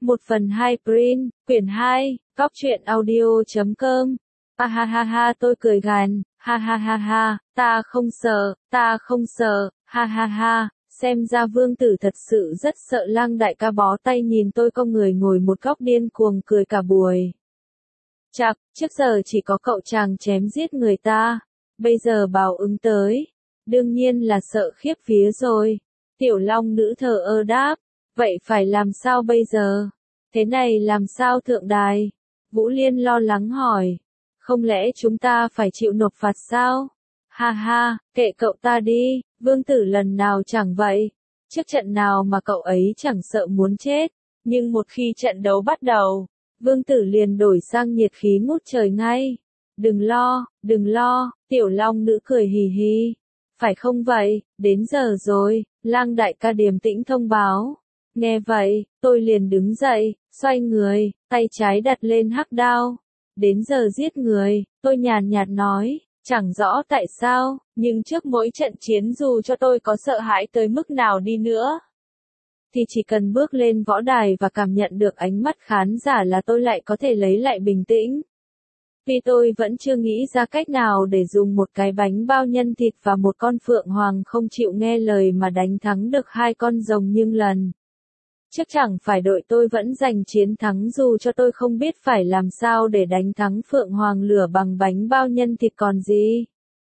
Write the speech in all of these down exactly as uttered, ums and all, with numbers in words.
Một phần hai print, quyển hai, góc truyện audio chấm com. Ha ha ha ha tôi cười gằn, ha ha ha ha, ta không sợ, ta không sợ, ha ha ha, xem ra Vương Tử thật sự rất sợ. Lăng đại ca bó tay nhìn tôi cong người ngồi một góc điên cuồng cười cả buổi. Chạc, trước giờ chỉ có cậu chàng chém giết người ta, bây giờ báo ứng tới, đương nhiên là sợ khiếp vía rồi. Tiểu Long nữ thờ ơ đáp, vậy phải làm sao bây giờ? Thế này làm sao thượng đài? Vũ Liên lo lắng hỏi, không lẽ chúng ta phải chịu nộp phạt sao? Ha ha, kệ cậu ta đi, Vương Tử lần nào chẳng vậy, trước trận nào mà cậu ấy chẳng sợ muốn chết, nhưng một khi trận đấu bắt đầu, Vương Tử liền đổi sang nhiệt khí ngút trời ngay. Đừng lo, đừng lo, Tiểu Long nữ cười hì hì. Phải không vậy, đến giờ rồi, Lang đại ca điềm tĩnh thông báo. Nghe vậy, tôi liền đứng dậy, xoay người, tay trái đặt lên hắc đao. Đến giờ giết người, tôi nhàn nhạt nói, chẳng rõ tại sao, nhưng trước mỗi trận chiến dù cho tôi có sợ hãi tới mức nào đi nữa, thì chỉ cần bước lên võ đài và cảm nhận được ánh mắt khán giả là tôi lại có thể lấy lại bình tĩnh. Vì tôi vẫn chưa nghĩ ra cách nào để dùng một cái bánh bao nhân thịt và một con phượng hoàng không chịu nghe lời mà đánh thắng được hai con rồng nhưng lần. Chắc chẳng phải đội tôi vẫn giành chiến thắng dù cho tôi không biết phải làm sao để đánh thắng phượng hoàng lửa bằng bánh bao nhân thịt còn gì.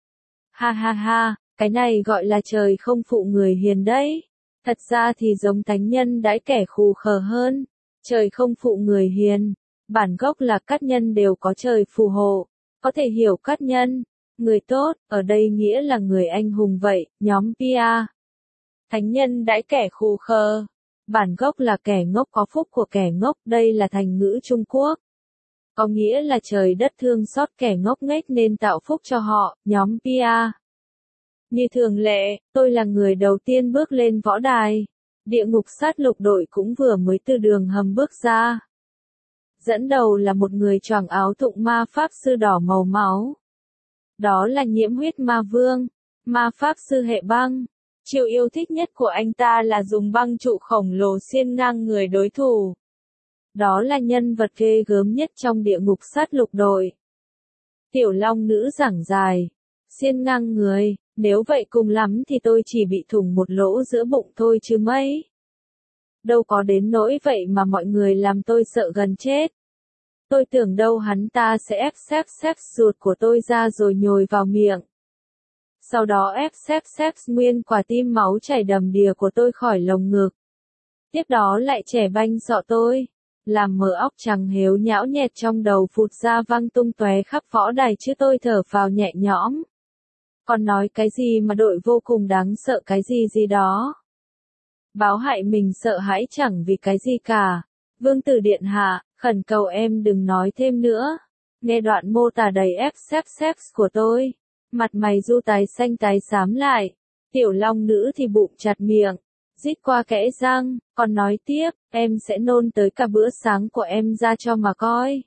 Ha ha ha, cái này gọi là trời không phụ người hiền đấy. Thật ra thì giống thánh nhân đãi kẻ khù khờ hơn. Trời không phụ người hiền. Bản gốc là cát nhân đều có trời phù hộ. Có thể hiểu cát nhân, người tốt, ở đây nghĩa là người anh hùng vậy, nhóm pê a. Thánh nhân đãi kẻ khù khờ. Bản gốc là kẻ ngốc có phúc của kẻ ngốc, đây là thành ngữ Trung Quốc. Có nghĩa là trời đất thương xót kẻ ngốc nghếch nên tạo phúc cho họ, nhóm pê a. Như thường lệ, tôi là người đầu tiên bước lên võ đài. Địa ngục sát lục đội cũng vừa mới từ đường hầm bước ra. Dẫn đầu là một người choàng áo tụng ma pháp sư đỏ màu máu. Đó là Nhiễm Huyết Ma Vương, ma pháp sư hệ băng. Chiêu yêu thích nhất của anh ta là dùng băng trụ khổng lồ xiên ngang người đối thủ. Đó là nhân vật ghê gớm nhất trong địa ngục sát lục đội. Tiểu Long nữ giảng dài, xiên ngang người, nếu vậy cùng lắm thì tôi chỉ bị thủng một lỗ giữa bụng thôi chứ mấy. Đâu có đến nỗi vậy mà mọi người làm tôi sợ gần chết. Tôi tưởng đâu hắn ta sẽ ép xếp xếp ruột của tôi ra rồi nhồi vào miệng. Sau đó ép xếp xếp nguyên quả tim máu chảy đầm đìa của tôi khỏi lồng ngực. Tiếp đó lại chẻ banh sọ tôi, làm mờ óc trắng héo nhão nhẹt trong đầu phụt ra văng tung tóe khắp võ đài chứ tôi thở phào nhẹ nhõm. Còn nói cái gì mà đội vô cùng đáng sợ cái gì gì đó. Báo hại mình sợ hãi chẳng vì cái gì cả. Vương Tử điện hạ, khẩn cầu em đừng nói thêm nữa. Nghe đoạn mô tả đầy ép xếp xếp của tôi. Mặt mày Du tái xanh tái xám lại. Tiểu Long nữ thì bụng chặt miệng. Rít qua kẽ răng, còn nói tiếp, em sẽ nôn tới cả bữa sáng của em ra cho mà coi.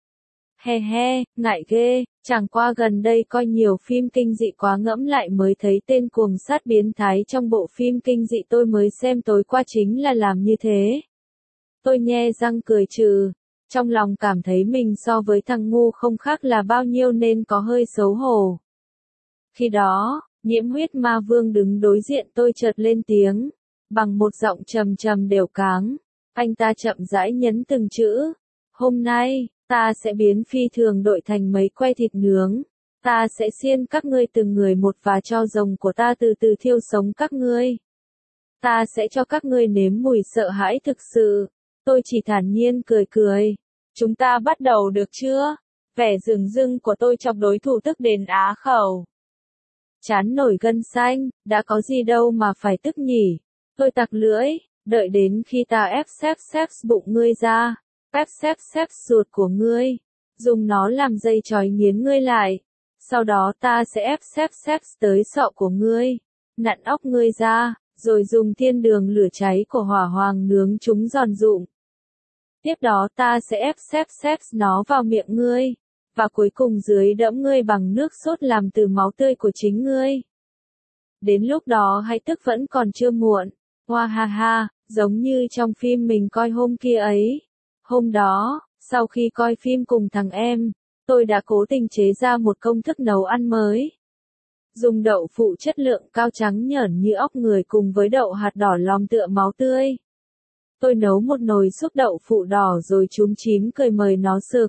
He he, ngại ghê, chẳng qua gần đây coi nhiều phim kinh dị quá ngẫm lại mới thấy tên cuồng sát biến thái trong bộ phim kinh dị tôi mới xem tối qua chính là làm như thế. Tôi nhe răng cười trừ, trong lòng cảm thấy mình so với thằng ngu không khác là bao nhiêu nên có hơi xấu hổ. Khi đó, Nhiễm Huyết Ma Vương đứng đối diện tôi chợt lên tiếng, bằng một giọng trầm trầm đều cáng, anh ta chậm rãi nhấn từng chữ, hôm nay, ta sẽ biến phi thường đội thành mấy que thịt nướng, ta sẽ xiên các ngươi từng người một và cho rồng của ta từ từ thiêu sống các ngươi. Ta sẽ cho các ngươi nếm mùi sợ hãi thực sự. Tôi chỉ thản nhiên cười cười. Chúng ta bắt đầu được chưa? Vẻ rừng rưng của tôi chọc đối thủ tức đến á khẩu. Chán nổi gân xanh, đã có gì đâu mà phải tức nhỉ. Tôi tặc lưỡi, đợi đến khi ta ép xếp xếp bụng ngươi ra, ép xếp xếp ruột của ngươi, dùng nó làm dây trói nghiến ngươi lại. Sau đó ta sẽ ép xếp xếp tới sọ của ngươi, nặn óc ngươi ra, rồi dùng thiên đường lửa cháy của hỏa hoàng nướng chúng giòn rụm. Tiếp đó ta sẽ ép xếp xếp nó vào miệng ngươi, và cuối cùng dưới đẫm ngươi bằng nước sốt làm từ máu tươi của chính ngươi. Đến lúc đó hãy tức vẫn còn chưa muộn. Hoa ha ha, Giống như trong phim mình coi hôm kia ấy. Hôm đó, sau khi coi phim cùng thằng em, tôi đã cố tình chế ra một công thức nấu ăn mới. Dùng đậu phụ chất lượng cao trắng nhởn như óc người cùng với đậu hạt đỏ lòm tựa máu tươi. Tôi nấu một nồi súp đậu phụ đỏ rồi chúm chím cười mời nó sực.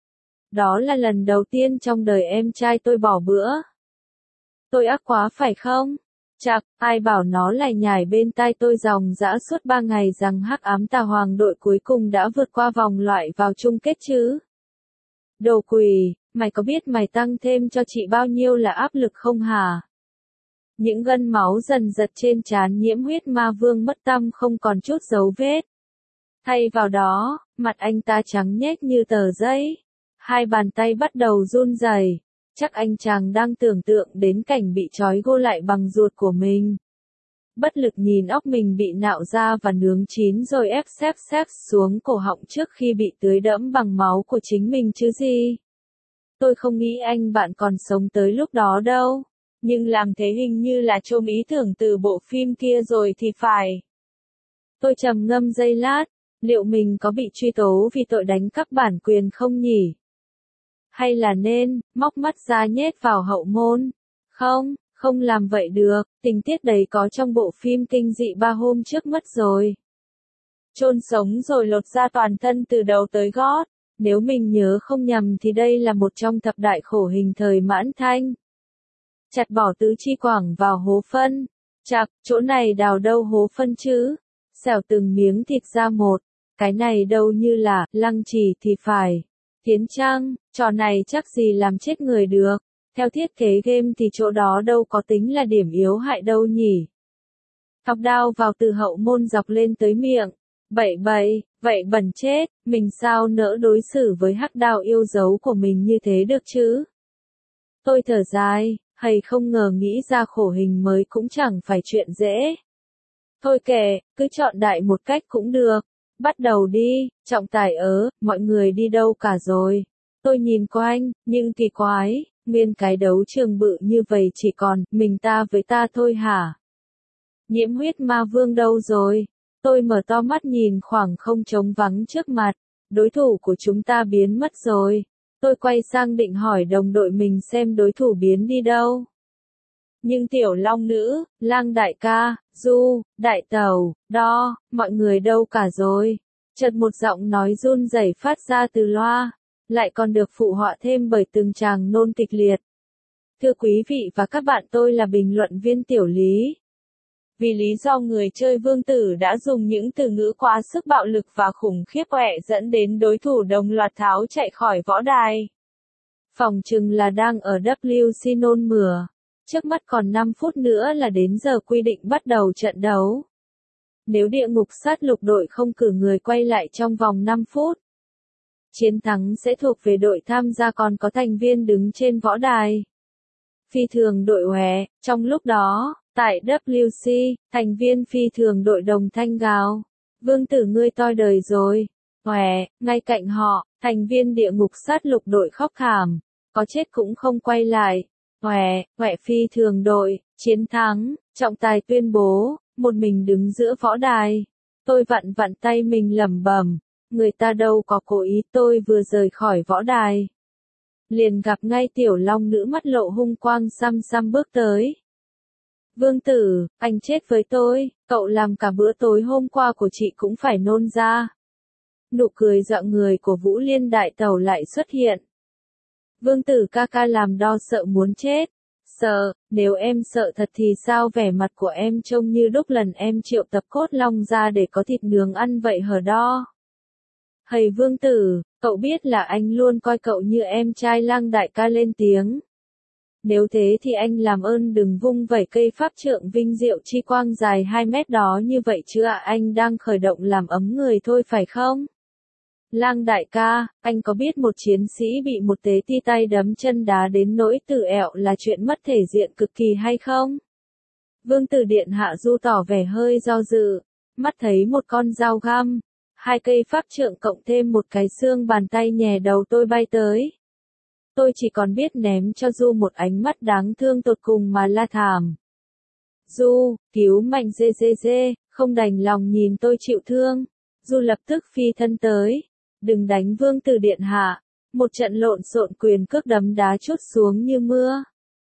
Đó là lần đầu tiên trong đời em trai tôi bỏ bữa. Tôi ác quá phải không? Chạc, ai bảo nó lại nhải bên tai tôi dòng dã suốt ba ngày rằng hắc ám tà hoàng đội cuối cùng đã vượt qua vòng loại vào chung kết chứ? Đồ quỷ, mày có biết mày tăng thêm cho chị bao nhiêu là áp lực không hả? Những gân máu dần giật trên trán nhiễm huyết ma vương mất tăm không còn chút dấu vết. Thay vào đó, mặt anh ta trắng nhếch như tờ giấy. Hai bàn tay bắt đầu run rẩy. Chắc anh chàng đang tưởng tượng đến cảnh bị trói gô lại bằng ruột của mình. Bất lực nhìn óc mình bị nạo ra và nướng chín rồi ép xếp xếp xuống cổ họng trước khi bị tưới đẫm bằng máu của chính mình chứ gì. Tôi không nghĩ anh bạn còn sống tới lúc đó đâu. Nhưng làm thế hình như là trôm ý tưởng từ bộ phim kia rồi thì phải. Tôi trầm ngâm giây lát, liệu mình có bị truy tố vì tội đánh cắp bản quyền không nhỉ? Hay là nên, móc mắt ra nhét vào hậu môn? Không, không làm vậy được, tình tiết đấy có trong bộ phim kinh dị ba hôm trước mất rồi. Chôn sống rồi lột ra toàn thân từ đầu tới gót, nếu mình nhớ không nhầm thì đây là một trong thập đại khổ hình thời Mãn Thanh. Chặt bỏ tứ chi quảng vào hố phân. Chạc, chỗ này đào đâu hố phân chứ? Xẻo từng miếng thịt ra một. Cái này đâu như là, lăng trì thì phải. Tiến trang, trò này chắc gì làm chết người được. Theo thiết kế game thì chỗ đó đâu có tính là điểm yếu hại đâu nhỉ. Thọc đao vào từ hậu môn dọc lên tới miệng. Bậy bậy, vậy bẩn chết, mình sao nỡ đối xử với hắc đao yêu dấu của mình như thế được chứ? Tôi thở dài. Hay không ngờ nghĩ ra khổ hình mới cũng chẳng phải chuyện dễ. Thôi kệ, cứ chọn đại một cách cũng được. Bắt đầu đi, trọng tài ớ, mọi người đi đâu cả rồi. Tôi nhìn quanh, nhưng kỳ quái, nguyên cái đấu trường bự như vậy chỉ còn mình ta với ta thôi hả? Nhiễm huyết ma vương đâu rồi? Tôi mở to mắt nhìn khoảng không trống vắng trước mặt. Đối thủ của chúng ta biến mất rồi. Tôi quay sang định hỏi đồng đội mình xem đối thủ biến đi đâu. Nhưng tiểu long nữ, lang đại ca, du, đại tẩu, đo, mọi người đâu cả rồi. Chợt một giọng nói run rẩy phát ra từ loa, lại còn được phụ họa thêm bởi từng tràng nôn kịch liệt. Thưa quý vị và các bạn, tôi là bình luận viên Tiểu Lý. Vì lý do người chơi Vương Tử đã dùng những từ ngữ quá sức bạo lực và khủng khiếp quẹ dẫn đến đối thủ đồng loạt tháo chạy khỏi võ đài. Phòng chừng là đang ở W C nôn mửa. Trước mắt còn năm phút nữa là đến giờ quy định bắt đầu trận đấu. Nếu địa ngục sát lục đội không cử người quay lại trong vòng năm phút, chiến thắng sẽ thuộc về đội tham gia, còn có thành viên đứng trên võ đài. Phi thường đội Hòe, trong lúc đó, tại W C, thành viên phi thường đội đồng thanh gào. Vương Tử ngươi toi đời rồi. Hòe, ngay cạnh họ, thành viên địa ngục sát lục đội khóc thảm. Có chết cũng không quay lại. Hòe, Hòe phi thường đội, chiến thắng, trọng tài tuyên bố, một mình đứng giữa võ đài. Tôi vặn vặn tay mình lẩm bẩm, người ta đâu có cố ý, tôi vừa rời khỏi võ đài. Liền gặp ngay tiểu long nữ mắt lộ hung quang xăm xăm bước tới. Vương Tử, anh chết với tôi, cậu làm cả bữa tối hôm qua của chị cũng phải nôn ra. Nụ cười dọa người của Vũ Liên đại tẩu lại xuất hiện. Vương Tử ca ca làm đo sợ muốn chết. Sợ, nếu em sợ thật thì sao vẻ mặt của em trông như lúc lần em triệu tập cốt long ra để có thịt nướng ăn vậy hở đo. Hầy Vương Tử, cậu biết là anh luôn coi cậu như em trai, lang đại ca lên tiếng. Nếu thế thì anh làm ơn đừng vung vẩy cây pháp trượng vinh diệu chi quang dài hai mét đó như vậy chứ ạ, anh đang khởi động làm ấm người thôi phải không? Lang đại ca, anh có biết một chiến sĩ bị một tế ti tay đấm chân đá đến nỗi tử ẹo là chuyện mất thể diện cực kỳ hay không? Vương Tử điện hạ du tỏ vẻ hơi do dự, mắt thấy một con dao găm, hai cây pháp trượng cộng thêm một cái xương bàn tay nhè đầu tôi bay tới. Tôi chỉ còn biết ném cho Du một ánh mắt đáng thương tột cùng mà la thảm. Du, cứu mạnh dê dê dê, không đành lòng nhìn tôi chịu thương. Du lập tức phi thân tới. Đừng đánh vương tử điện hạ. Một trận lộn xộn quyền cước đấm đá trút xuống như mưa.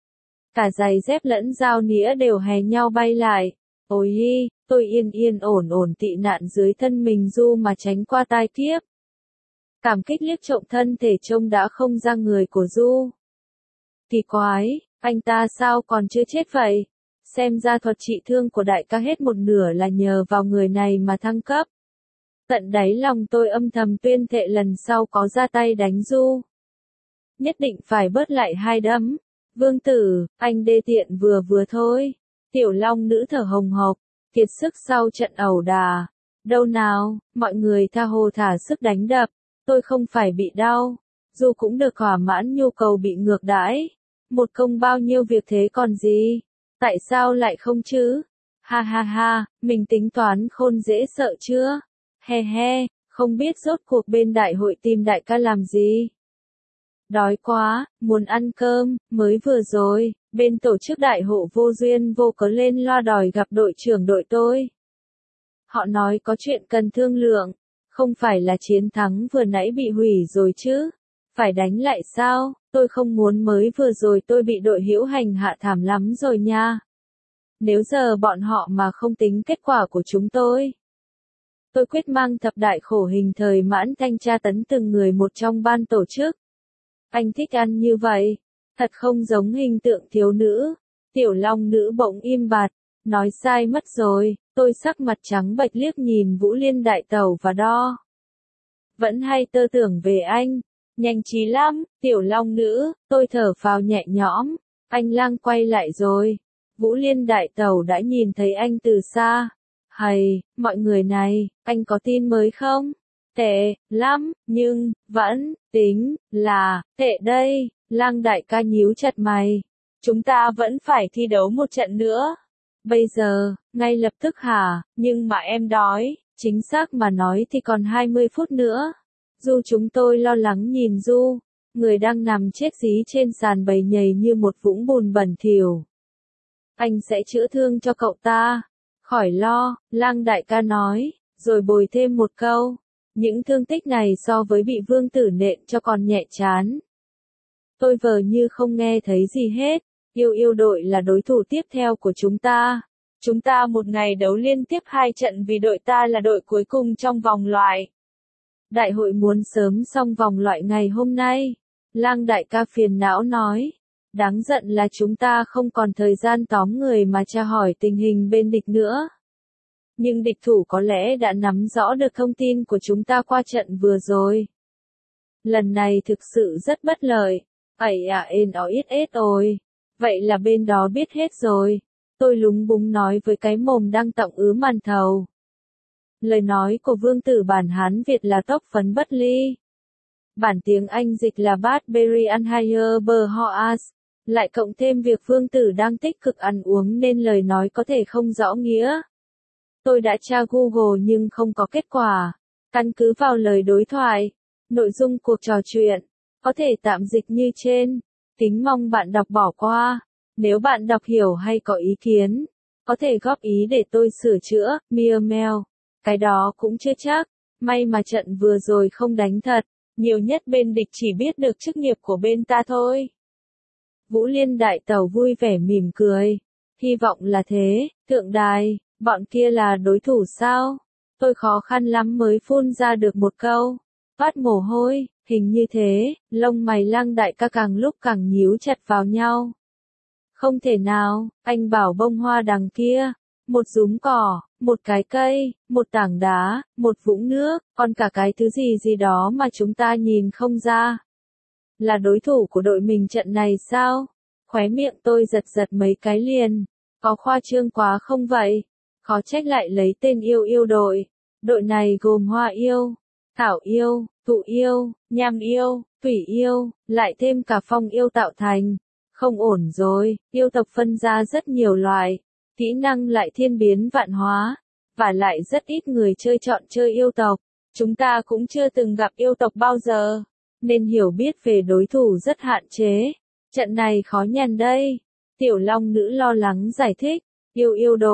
Cả giày dép lẫn dao nĩa đều hè nhau bay lại. Ôi hi, tôi yên yên ổn ổn tị nạn dưới thân mình Du mà tránh qua tai kiếp. Cảm kích liếc trộm thân thể trông đã không ra người của Du. Kỳ quái, anh ta sao còn chưa chết vậy? Xem ra thuật trị thương của đại ca hết một nửa là nhờ vào người này mà thăng cấp. Tận đáy lòng tôi âm thầm tuyên thệ lần sau có ra tay đánh Du. Nhất định phải bớt lại hai đấm. Vương tử, anh đê tiện vừa vừa thôi. Tiểu Long nữ thở hồng hộc, kiệt sức sau trận ẩu đà. Đâu nào, mọi người tha hồ thả sức đánh đập. Tôi không phải bị đau. Du cũng được thỏa mãn nhu cầu bị ngược đãi. Một công bao nhiêu việc thế còn gì? Tại sao lại không chứ? Ha ha ha, mình tính toán khôn dễ sợ chưa? He he, không biết rốt cuộc bên đại hội tìm đại ca làm gì? Đói quá, muốn ăn cơm, mới vừa rồi, bên tổ chức đại hội vô duyên vô cớ lên loa đòi gặp đội trưởng đội tôi. Họ nói có chuyện cần thương lượng, không phải là chiến thắng vừa nãy bị hủy rồi chứ? Phải đánh lại sao? Tôi không muốn mới vừa rồi tôi bị đội hữu hành hạ thảm lắm rồi nha. Nếu giờ bọn họ mà không tính kết quả của chúng tôi. Tôi quyết mang thập đại khổ hình thời mãn thanh tra tấn từng người một trong ban tổ chức. Anh thích ăn như vậy, thật không giống hình tượng thiếu nữ. Tiểu Long nữ bỗng im bặt, nói sai mất rồi, tôi sắc mặt trắng bệch liếc nhìn Vũ Liên đại tẩu và đo. Vẫn hay tơ tưởng về anh, nhanh trí lắm, Tiểu Long nữ, tôi thở phào nhẹ nhõm, anh lang quay lại rồi. Vũ Liên đại tẩu đã nhìn thấy anh từ xa. Hầy, mọi người này, anh có tin mới không? Tệ, lắm, nhưng, vẫn, tính, là, tệ đây, Lang đại ca nhíu chặt mày. Chúng ta vẫn phải thi đấu một trận nữa. Bây giờ, ngay lập tức hả, nhưng mà em đói, chính xác mà nói thì còn hai mươi phút nữa. Du chúng tôi lo lắng nhìn Du, người đang nằm chết dí trên sàn bầy nhầy như một vũng bùn bẩn thỉu. Anh sẽ chữa thương cho cậu ta. Khỏi lo, Lang đại ca nói, rồi bồi thêm một câu. Những thương tích này so với bị vương tử nện cho còn nhẹ chán. Tôi vờ như không nghe thấy gì hết. Yêu yêu đội là đối thủ tiếp theo của chúng ta. Chúng ta một ngày đấu liên tiếp hai trận vì đội ta là đội cuối cùng trong vòng loại. Đại hội muốn sớm xong vòng loại ngày hôm nay. Lang đại ca phiền não nói. Đáng giận là chúng ta không còn thời gian tóm người mà tra hỏi tình hình bên địch nữa. Nhưng địch thủ có lẽ đã nắm rõ được thông tin của chúng ta qua trận vừa rồi. Lần này thực sự rất bất lợi. Ây à ên ó ít ết ôi. Vậy là bên đó biết hết rồi. Tôi lúng búng nói với cái mồm đang tọng ứ màn thầu. Lời nói của vương tử bản Hán Việt là tốc phấn bất ly. Bản tiếng Anh dịch là Barbarian Higher Berhoas. Lại cộng thêm việc vương tử đang tích cực ăn uống nên lời nói có thể không rõ nghĩa. Tôi đã tra Google nhưng không có kết quả. Căn cứ vào lời đối thoại, nội dung cuộc trò chuyện, có thể tạm dịch như trên. Kính mong bạn đọc bỏ qua. Nếu bạn đọc hiểu hay có ý kiến, có thể góp ý để tôi sửa chữa. Mia mèo. Cái đó cũng chưa chắc. May mà trận vừa rồi không đánh thật. Nhiều nhất bên địch chỉ biết được chức nghiệp của bên ta thôi. Vũ Liên đại tẩu vui vẻ mỉm cười. Hy vọng là thế, thượng đài, bọn kia là đối thủ sao? Tôi khó khăn lắm mới phun ra được một câu. Toát mồ hôi, hình như thế, lông mày Lang đại ca càng lúc càng nhíu chặt vào nhau. Không thể nào, anh bảo bông hoa đằng kia, một rúm cỏ, một cái cây, một tảng đá, một vũng nước, còn cả cái thứ gì gì đó mà chúng ta nhìn không ra. Là đối thủ của đội mình trận này sao? Khóe miệng tôi giật giật mấy cái liền. Có khoa trương quá không vậy? Khó trách lại lấy tên yêu yêu đội. Đội này gồm hoa yêu, thảo yêu, thụ yêu, nham yêu, thủy yêu, lại thêm cả phong yêu tạo thành. Không ổn rồi, yêu tộc phân ra rất nhiều loại. Kỹ năng lại thiên biến vạn hóa. Và lại rất ít người chơi chọn chơi yêu tộc. Chúng ta cũng chưa từng gặp yêu tộc bao giờ. Nên hiểu biết về đối thủ rất hạn chế. Trận này khó nhằn đây. Tiểu Long nữ lo lắng giải thích. Yêu yêu đội,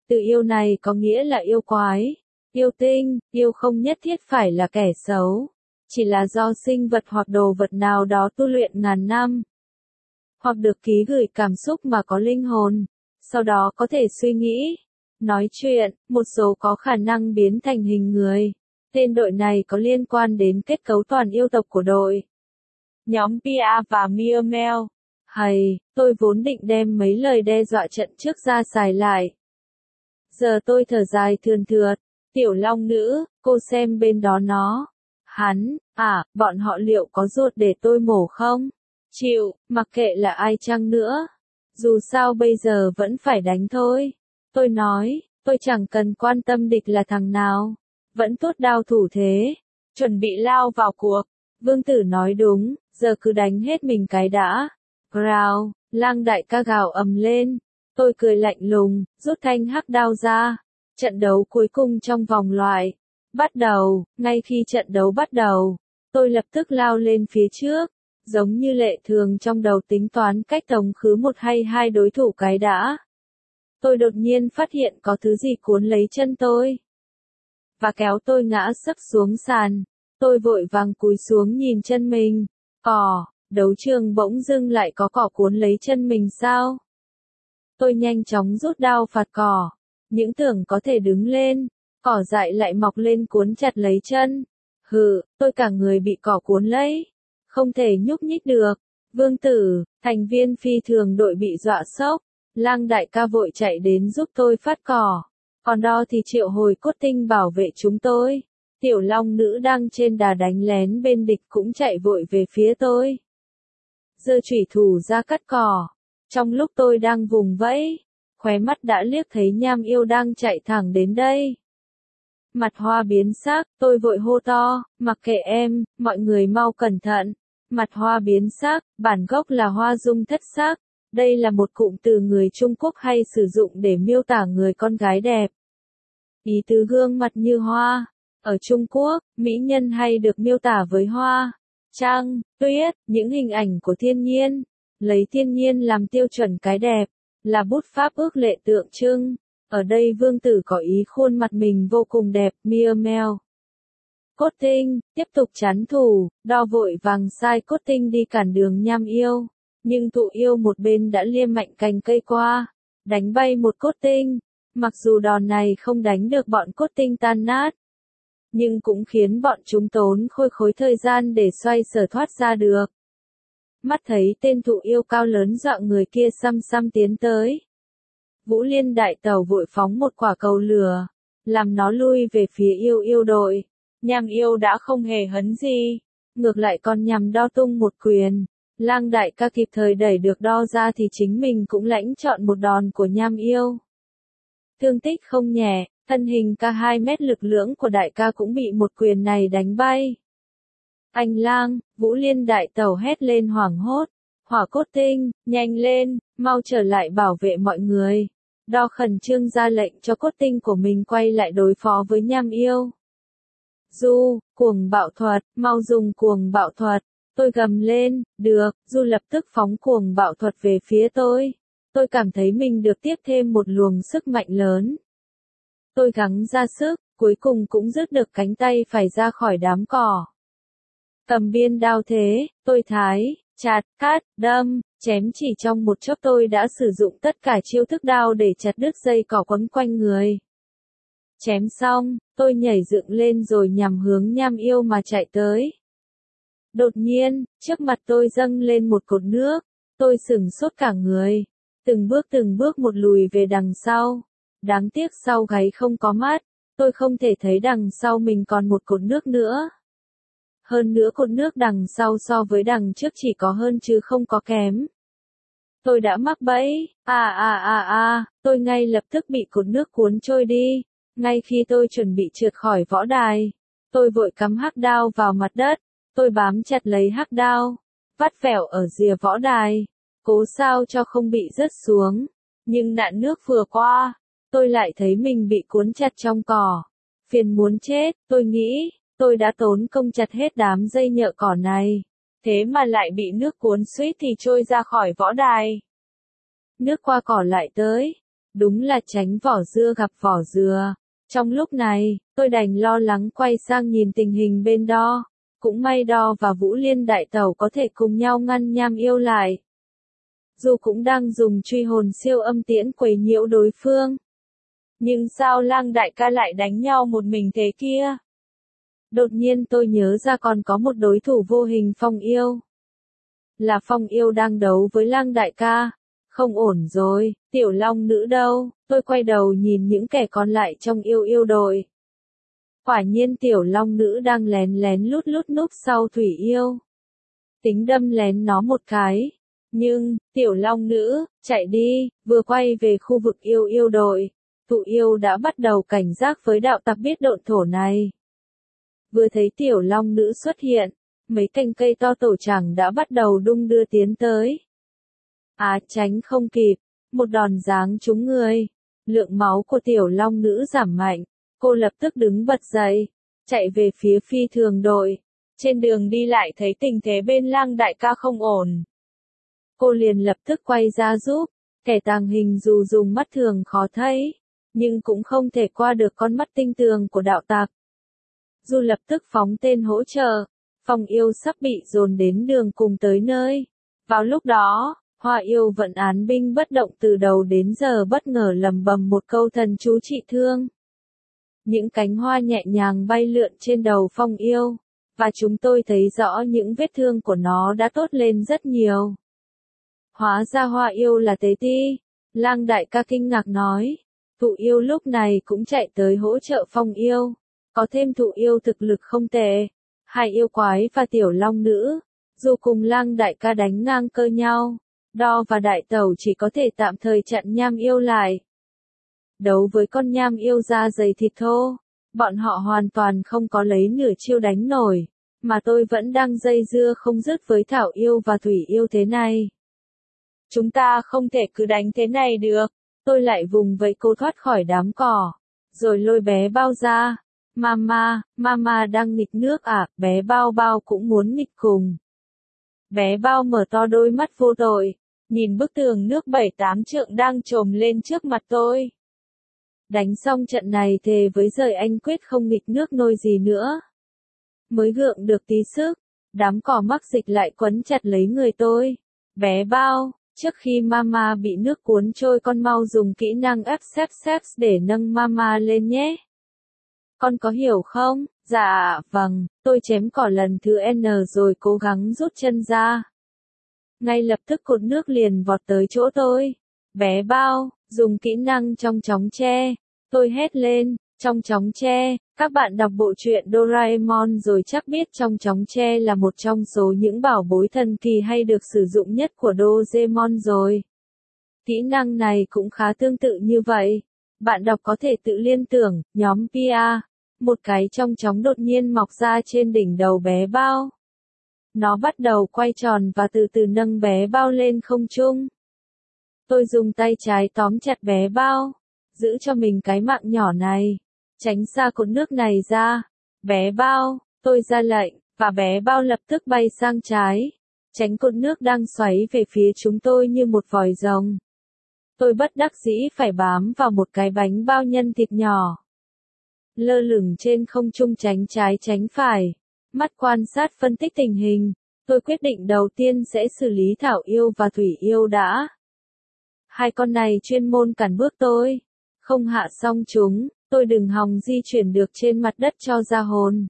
Từ yêu này có nghĩa là yêu quái, yêu tinh, yêu không nhất thiết phải là kẻ xấu, chỉ là do sinh vật hoặc đồ vật nào đó tu luyện ngàn năm, hoặc được ký gửi cảm xúc mà có linh hồn, sau đó có thể suy nghĩ, nói chuyện, một số có khả năng biến thành hình người. Tên đội này có liên quan đến kết cấu toàn yêu tộc của đội. Nhóm Pia và Miamel. Hay, tôi vốn định đem mấy lời đe dọa trận trước ra xài lại. Giờ tôi thở dài thườn thượt, tiểu long nữ, cô xem bên đó nó. Hắn, à, bọn họ liệu có ruột để tôi mổ không? Chịu, mặc kệ là ai chăng nữa. Dù sao bây giờ vẫn phải đánh thôi. Tôi nói, tôi chẳng cần quan tâm địch là thằng nào. Vẫn tốt đao thủ thế. Chuẩn bị lao vào cuộc. Vương tử nói đúng, giờ cứ đánh hết mình cái đã. Growl, lang đại ca gào ầm lên. Tôi cười lạnh lùng, rút thanh hắc đao ra. Trận đấu cuối cùng trong vòng loại. Bắt đầu, ngay khi trận đấu bắt đầu, tôi lập tức lao lên phía trước. Giống như lệ thường trong đầu tính toán cách tống khứ một hay hai đối thủ cái đã. Tôi đột nhiên phát hiện có thứ gì cuốn lấy chân tôi. Và kéo tôi ngã sấp xuống sàn. Tôi vội vàng cúi xuống nhìn chân mình. Cỏ, đấu trường bỗng dưng lại có cỏ cuốn lấy chân mình sao? Tôi nhanh chóng rút đao phạt cỏ. Những tưởng có thể đứng lên, cỏ dại lại mọc lên cuốn chặt lấy chân. Hừ, tôi cả người bị cỏ cuốn lấy. Không thể nhúc nhích được. Vương tử, thành viên phi thường đội bị dọa sốc. Lang đại ca vội chạy đến giúp tôi phát cỏ. Còn đo thì triệu hồi cốt tinh bảo vệ chúng tôi. Tiểu long nữ đang trên đà đánh lén bên địch cũng chạy vội về phía tôi. Giơ chủy thủ ra cắt cỏ. Trong lúc tôi đang vùng vẫy, khóe mắt đã liếc thấy nham yêu đang chạy thẳng đến đây. Mặt hoa biến sắc, tôi vội hô to, mặc kệ em, mọi người mau cẩn thận. Mặt hoa biến sắc, bản gốc là hoa dung thất sắc. Đây là một cụm từ người Trung Quốc hay sử dụng để miêu tả người con gái đẹp. Ý tứ gương mặt như hoa. Ở Trung Quốc, mỹ nhân hay được miêu tả với hoa, trăng, tuyết, những hình ảnh của thiên nhiên. Lấy thiên nhiên làm tiêu chuẩn cái đẹp, là bút pháp ước lệ tượng trưng. Ở đây vương tử có ý khuôn mặt mình vô cùng đẹp, Miamel. Cốt tinh, tiếp tục trấn thủ, đo vội vàng sai cốt tinh đi cản đường nham yêu. Nhưng tụ yêu một bên đã liêm mạnh cành cây qua, đánh bay một cốt tinh. Mặc dù đòn này không đánh được bọn cốt tinh tan nát, nhưng cũng khiến bọn chúng tốn khôi khối thời gian để xoay sở thoát ra được. Mắt thấy tên thụ yêu cao lớn dọa người kia xăm xăm tiến tới. Vũ Liên đại tẩu vội phóng một quả cầu lửa, làm nó lui về phía yêu yêu đội. Nham yêu đã không hề hấn gì, ngược lại còn nhằm đo tung một quyền. Lang đại ca kịp thời đẩy được đo ra thì chính mình cũng lãnh chọn một đòn của nham yêu. Thương tích không nhẹ, thân hình ca hai mét lực lưỡng của đại ca cũng bị một quyền này đánh bay. Anh Lang, Vũ Liên đại tẩu hét lên hoảng hốt. Hỏa cốt tinh, nhanh lên, mau trở lại bảo vệ mọi người. Đo khẩn trương ra lệnh cho cốt tinh của mình quay lại đối phó với nham yêu. Du, cuồng bạo thuật, mau dùng cuồng bạo thuật. Tôi gầm lên, được, Du lập tức phóng cuồng bạo thuật về phía tôi. Tôi cảm thấy mình được tiếp thêm một luồng sức mạnh lớn. Tôi gắng ra sức, cuối cùng cũng rút được cánh tay phải ra khỏi đám cỏ. Cầm biên đao thế, tôi thái, chặt, cắt, đâm, chém chỉ trong một chốc tôi đã sử dụng tất cả chiêu thức đao để chặt đứt dây cỏ quấn quanh người. Chém xong, tôi nhảy dựng lên rồi nhằm hướng nham yêu mà chạy tới. Đột nhiên, trước mặt tôi dâng lên một cột nước, tôi sửng sốt cả người. Từng bước từng bước một lùi về đằng sau. Đáng tiếc sau gáy không có mắt, tôi không thể thấy đằng sau mình còn một cột nước nữa. Hơn nữa cột nước đằng sau so với đằng trước chỉ có hơn chứ không có kém. Tôi đã mắc bẫy, à à à à, tôi ngay lập tức bị cột nước cuốn trôi đi. Ngay khi tôi chuẩn bị trượt khỏi võ đài, tôi vội cắm hắc đao vào mặt đất. Tôi bám chặt lấy hắc đao, vắt vẻo ở rìa võ đài, cố sao cho không bị rớt xuống. Nhưng nạn nước vừa qua, tôi lại thấy mình bị cuốn chặt trong cỏ. Phiền muốn chết, tôi nghĩ, tôi đã tốn công chặt hết đám dây nhợ cỏ này. Thế mà lại bị nước cuốn suýt thì trôi ra khỏi võ đài. Nước qua cỏ lại tới, Đúng là tránh vỏ dưa gặp vỏ dừa. Trong lúc này, tôi đành lo lắng quay sang nhìn tình hình bên Đo. Cũng may Đo và Vũ Liên đại tẩu có thể cùng nhau ngăn Nham Yêu lại. Dù cũng đang dùng truy hồn siêu âm tiễn quấy nhiễu đối phương. Nhưng sao Lang đại ca lại đánh nhau một mình thế kia? Đột nhiên tôi nhớ ra còn có một đối thủ vô hình Phong Yêu. Là Phong Yêu đang đấu với Lang đại ca. Không ổn rồi, Tiểu Long Nữ đâu? Tôi quay đầu nhìn những kẻ còn lại trong yêu yêu đội. Quả nhiên Tiểu Long Nữ đang lén lén lút lút núp sau Thủy Yêu. Tính đâm lén nó một cái. Nhưng, Tiểu Long Nữ, chạy đi, vừa quay về khu vực yêu yêu đội. Tụ yêu đã bắt đầu cảnh giác với đạo tặc biết độn thổ này. Vừa thấy Tiểu Long Nữ xuất hiện, mấy cành cây to tổ chẳng đã bắt đầu đung đưa tiến tới. Á tránh không kịp, một đòn giáng trúng người. Lượng máu của Tiểu Long Nữ giảm mạnh, cô lập tức đứng bật dậy, chạy về phía phi thường đội. Trên đường đi lại thấy tình thế bên Lang đại ca không ổn. Cô liền lập tức quay ra giúp, kẻ tàng hình dù dùng mắt thường khó thấy, nhưng cũng không thể qua được con mắt tinh tường của đạo tặc. Dù lập tức phóng tên hỗ trợ, Phong Yêu sắp bị dồn đến đường cùng tới nơi. Vào lúc đó, Hoa Yêu vận án binh bất động từ đầu đến giờ bất ngờ lầm bầm một câu thần chú trị thương. Những cánh hoa nhẹ nhàng bay lượn trên đầu Phong Yêu, và chúng tôi thấy rõ những vết thương của nó đã tốt lên rất nhiều. Hóa ra Hoa Yêu là Tế Ti, Lang đại ca kinh ngạc nói. Thụ Yêu lúc này cũng chạy tới hỗ trợ Phong Yêu. Có thêm Thụ Yêu thực lực không tệ. Hai yêu quái và Tiểu Long Nữ, dù cùng Lang đại ca đánh ngang cơ nhau, Đo và đại tẩu chỉ có thể tạm thời chặn Nham Yêu lại. Đấu với con Nham Yêu da dày thịt thô, bọn họ hoàn toàn không có lấy nửa chiêu đánh nổi, mà tôi vẫn đang dây dưa không dứt với Thảo Yêu và Thủy Yêu thế này. Chúng ta không thể cứ đánh thế này được. Tôi lại vùng vẫy cô thoát khỏi đám cỏ, rồi lôi bé Bao ra. Mama, Mama đang nghịch nước à? Bé Bao Bao cũng muốn nghịch cùng. Bé Bao mở to đôi mắt vô tội, nhìn bức tường nước bảy tám trượng đang trồm lên trước mặt tôi. Đánh xong trận này thề với giời anh quyết không nghịch nước nôi gì nữa. Mới gượng được tí sức, đám cỏ mắc dịch lại quấn chặt lấy người tôi. Bé Bao, trước khi Mama bị nước cuốn trôi con mau dùng kỹ năng ép xếp xếp để nâng Mama lên nhé. Con có hiểu không? Dạ, vâng, tôi chém cỏ lần thứ N rồi cố gắng rút chân ra. Ngay lập tức cột nước liền vọt tới chỗ tôi. Bé Bao, dùng kỹ năng trong chóng tre. Tôi hét lên, trong chóng tre. Các bạn đọc bộ truyện Doraemon rồi chắc biết trong chóng tre là một trong số những bảo bối thần kỳ hay được sử dụng nhất của Doraemon rồi. Kỹ năng này cũng khá tương tự như vậy. Bạn đọc có thể tự liên tưởng, nhóm Pia. Một cái trong chóng đột nhiên mọc ra trên đỉnh đầu bé Bao. Nó bắt đầu quay tròn và từ từ nâng bé Bao lên không trung. Tôi dùng tay trái tóm chặt bé Bao, giữ cho mình cái mạng nhỏ này, tránh xa cột nước này ra. Bé Bao, tôi ra lệnh, và bé Bao lập tức bay sang trái, tránh cột nước đang xoáy về phía chúng tôi như một vòi rồng. Tôi bất đắc dĩ phải bám vào một cái bánh bao nhân thịt nhỏ, lơ lửng trên không trung tránh trái tránh phải, mắt quan sát phân tích tình hình. Tôi quyết định đầu tiên sẽ xử lý Thảo Yêu và Thủy Yêu đã. Hai con này chuyên môn cản bước tôi. Không hạ xong chúng, tôi đừng hòng di chuyển được trên mặt đất cho ra hồn.